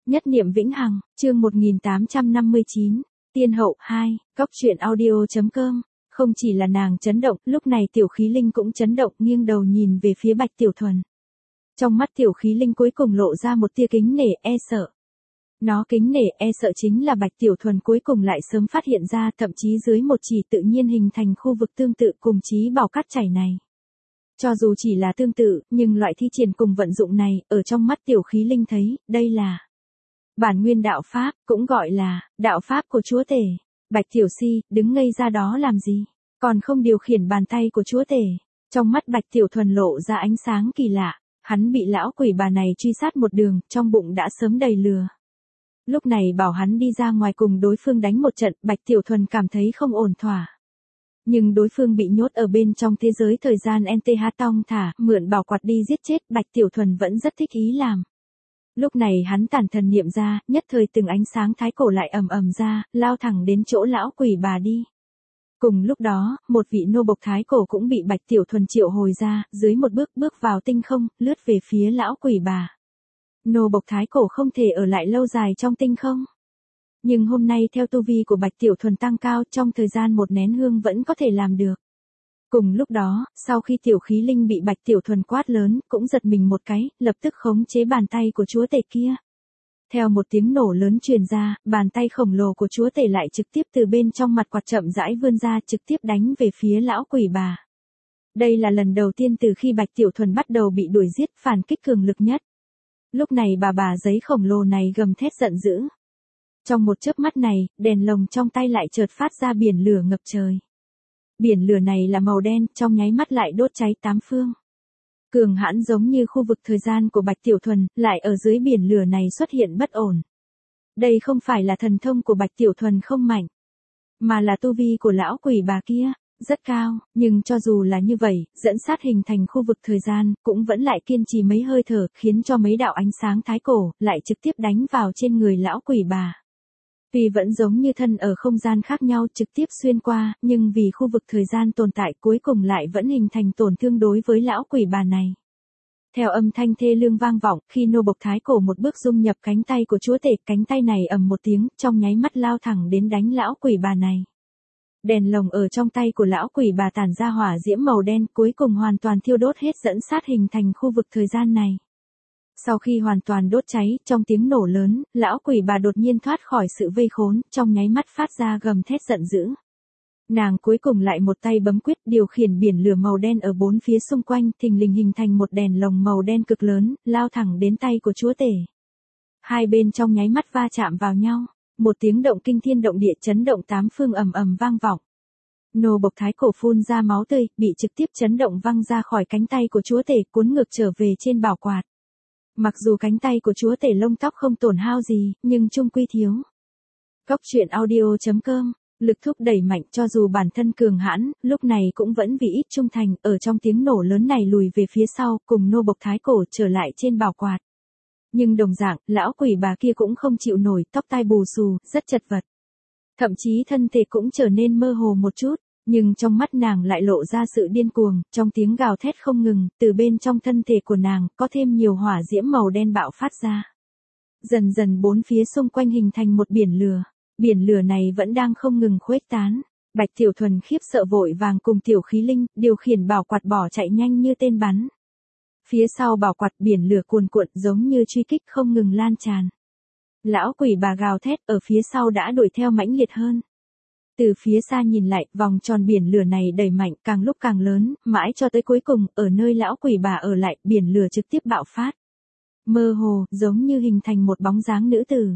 Nhất niệm vĩnh hằng, chương 1859, Tiên hậu 2, Cóc truyện audio.com. Không chỉ là nàng chấn động, lúc này Tiểu Khí Linh cũng chấn động, nghiêng đầu nhìn về phía Bạch Tiểu Thuần. Trong mắt Tiểu Khí Linh cuối cùng lộ ra một tia kính nể, e sợ. Nó kính nể, e sợ chính là Bạch Tiểu Thuần cuối cùng lại sớm phát hiện ra, thậm chí dưới một chỉ tự nhiên hình thành khu vực tương tự cùng Chí Bảo cát chảy này. Cho dù chỉ là tương tự, nhưng loại thi triển cùng vận dụng này, ở trong mắt Tiểu Khí Linh thấy, đây là bản nguyên đạo pháp, cũng gọi là đạo pháp của chúa tể. Bạch Tiểu Si, đứng ngây ra đó làm gì? Còn không điều khiển bàn tay của chúa tể. Trong mắt Bạch Tiểu Thuần lộ ra ánh sáng kỳ lạ, hắn bị lão quỷ bà này truy sát một đường, trong bụng đã sớm đầy lừa. Lúc này bảo hắn đi ra ngoài cùng đối phương đánh một trận, Bạch Tiểu Thuần cảm thấy không ổn thỏa. Nhưng đối phương bị nhốt ở bên trong thế giới thời gian NTH tong thả, mượn bảo quạt đi giết chết, Bạch Tiểu Thuần vẫn rất thích ý làm. Lúc này hắn tản thần niệm ra, nhất thời từng ánh sáng thái cổ lại ầm ầm ra, lao thẳng đến chỗ lão quỷ bà đi. Cùng lúc đó, một vị nô bộc thái cổ cũng bị Bạch Tiểu Thuần triệu hồi ra, dưới một bước vào tinh không, lướt về phía lão quỷ bà. Nô bộc thái cổ không thể ở lại lâu dài trong tinh không. Nhưng hôm nay theo tu vi của Bạch Tiểu Thuần tăng cao, trong thời gian một nén hương vẫn có thể làm được. Cùng lúc đó, sau khi Tiểu Khí Linh bị Bạch Tiểu Thuần quát lớn, cũng giật mình một cái, lập tức khống chế bàn tay của chúa tể kia. Theo một tiếng nổ lớn truyền ra, bàn tay khổng lồ của chúa tể lại trực tiếp từ bên trong mặt quạt chậm rãi vươn ra, trực tiếp đánh về phía lão quỷ bà. Đây là lần đầu tiên từ khi Bạch Tiểu Thuần bắt đầu bị đuổi giết, phản kích cường lực nhất. Lúc này bà giấy khổng lồ này gầm thét giận dữ. Trong một chớp mắt này, đèn lồng trong tay lại chợt phát ra biển lửa ngập trời. Biển lửa này là màu đen, trong nháy mắt lại đốt cháy tám phương. Cường hãn giống như khu vực thời gian của Bạch Tiểu Thuần, lại ở dưới biển lửa này xuất hiện bất ổn. Đây không phải là thần thông của Bạch Tiểu Thuần không mạnh, mà là tu vi của lão quỷ bà kia, rất cao, nhưng cho dù là như vậy, dẫn sát hình thành khu vực thời gian, cũng vẫn lại kiên trì mấy hơi thở, khiến cho mấy đạo ánh sáng thái cổ, lại trực tiếp đánh vào trên người lão quỷ bà. Tuy vẫn giống như thân ở không gian khác nhau trực tiếp xuyên qua, nhưng vì khu vực thời gian tồn tại cuối cùng lại vẫn hình thành tổn thương đối với lão quỷ bà này. Theo âm thanh thê lương vang vọng, khi nô bộc thái cổ một bước dung nhập cánh tay của chúa tể, cánh tay này ầm một tiếng, trong nháy mắt lao thẳng đến đánh lão quỷ bà này. Đèn lồng ở trong tay của lão quỷ bà tản ra hỏa diễm màu đen, cuối cùng hoàn toàn thiêu đốt hết dẫn sát hình thành khu vực thời gian này. Sau khi hoàn toàn đốt cháy, trong tiếng nổ lớn, lão quỷ bà đột nhiên thoát khỏi sự vây khốn, trong nháy mắt phát ra gầm thét giận dữ. Nàng cuối cùng lại một tay bấm quyết điều khiển biển lửa màu đen ở bốn phía xung quanh, thình lình hình thành một đèn lồng màu đen cực lớn, lao thẳng đến tay của chúa tể. Hai bên trong nháy mắt va chạm vào nhau, một tiếng động kinh thiên động địa chấn động tám phương ầm ầm vang vọng. Nô bộc thái cổ phun ra máu tươi, bị trực tiếp chấn động văng ra khỏi cánh tay của chúa tể, cuốn ngược trở về trên bảo quạt. Mặc dù cánh tay của chúa tể lông tóc không tổn hao gì, nhưng chung quy thiếu. Cóc truyện audio.com, lực thúc đẩy mạnh, cho dù bản thân cường hãn, lúc này cũng vẫn vì ít trung thành, ở trong tiếng nổ lớn này lùi về phía sau, cùng nô bộc thái cổ trở lại trên bảo quạt. Nhưng đồng dạng, lão quỷ bà kia cũng không chịu nổi, tóc tai bù xù, rất chật vật. Thậm chí thân thể cũng trở nên mơ hồ một chút. Nhưng trong mắt nàng lại lộ ra sự điên cuồng, trong tiếng gào thét không ngừng, từ bên trong thân thể của nàng, có thêm nhiều hỏa diễm màu đen bạo phát ra. Dần dần bốn phía xung quanh hình thành một biển lửa này vẫn đang không ngừng khuếch tán. Bạch Tiểu Thuần khiếp sợ vội vàng cùng Tiểu Khí Linh, điều khiển bảo quạt bỏ chạy nhanh như tên bắn. Phía sau bảo quạt biển lửa cuồn cuộn giống như truy kích không ngừng lan tràn. Lão quỷ bà gào thét ở phía sau đã đuổi theo mãnh liệt hơn. Từ phía xa nhìn lại, vòng tròn biển lửa này đẩy mạnh, càng lúc càng lớn, mãi cho tới cuối cùng, ở nơi lão quỷ bà ở lại, biển lửa trực tiếp bạo phát. Mơ hồ, giống như hình thành một bóng dáng nữ tử.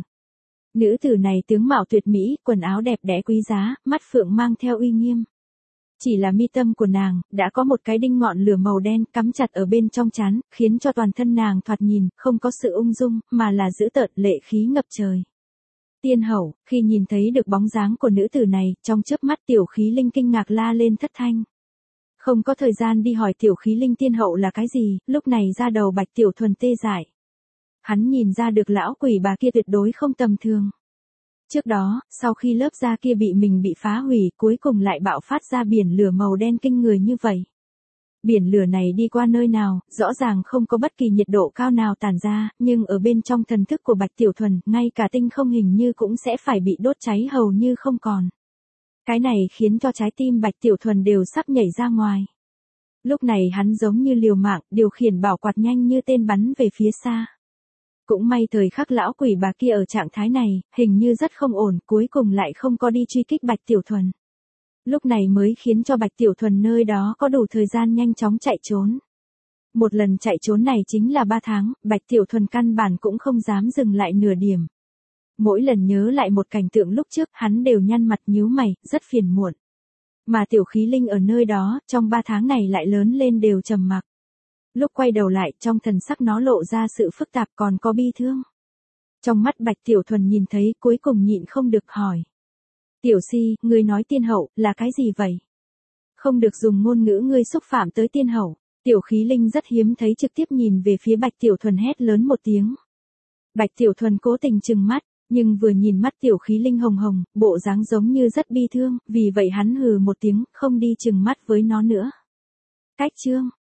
Nữ tử này tướng mạo tuyệt mỹ, quần áo đẹp đẽ quý giá, mắt phượng mang theo uy nghiêm. Chỉ là mi tâm của nàng, đã có một cái đinh ngọn lửa màu đen cắm chặt ở bên trong trán, khiến cho toàn thân nàng thoạt nhìn, không có sự ung dung, mà là dữ tợn lệ khí ngập trời. Tiên hậu, khi nhìn thấy được bóng dáng của nữ tử này, trong chớp mắt Tiểu Khí Linh kinh ngạc la lên thất thanh. Không có thời gian đi hỏi Tiểu Khí Linh tiên hậu là cái gì, lúc này ra đầu Bạch Tiểu Thuần tê dại. Hắn nhìn ra được lão quỷ bà kia tuyệt đối không tầm thường. Trước đó, sau khi lớp da kia bị phá hủy, cuối cùng lại bạo phát ra biển lửa màu đen kinh người như vậy. Biển lửa này đi qua nơi nào, rõ ràng không có bất kỳ nhiệt độ cao nào tản ra, nhưng ở bên trong thần thức của Bạch Tiểu Thuần, ngay cả tinh không hình như cũng sẽ phải bị đốt cháy hầu như không còn. Cái này khiến cho trái tim Bạch Tiểu Thuần đều sắp nhảy ra ngoài. Lúc này hắn giống như liều mạng, điều khiển bảo quạt nhanh như tên bắn về phía xa. Cũng may thời khắc lão quỷ bà kia ở trạng thái này, hình như rất không ổn, cuối cùng lại không có đi truy kích Bạch Tiểu Thuần. Lúc này mới khiến cho Bạch Tiểu Thuần nơi đó có đủ thời gian nhanh chóng chạy trốn. Một lần chạy trốn này chính là 3 tháng, Bạch Tiểu Thuần căn bản cũng không dám dừng lại nửa điểm. Mỗi lần nhớ lại một cảnh tượng lúc trước, hắn đều nhăn mặt nhíu mày, rất phiền muộn. Mà Tiểu Khí Linh ở nơi đó, trong 3 tháng này lại lớn lên đều trầm mặc. Lúc quay đầu lại, trong thần sắc nó lộ ra sự phức tạp còn có bi thương. Trong mắt Bạch Tiểu Thuần nhìn thấy, cuối cùng nhịn không được hỏi. Tiểu Si, ngươi nói tiên hậu, là cái gì vậy? Không được dùng ngôn ngữ ngươi xúc phạm tới tiên hậu. Tiểu Khí Linh rất hiếm thấy trực tiếp nhìn về phía Bạch Tiểu Thuần hét lớn một tiếng. Bạch Tiểu Thuần cố tình trừng mắt, nhưng vừa nhìn mắt Tiểu Khí Linh hồng hồng, bộ dáng giống như rất bi thương, vì vậy hắn hừ một tiếng, không đi trừng mắt với nó nữa. Cách chương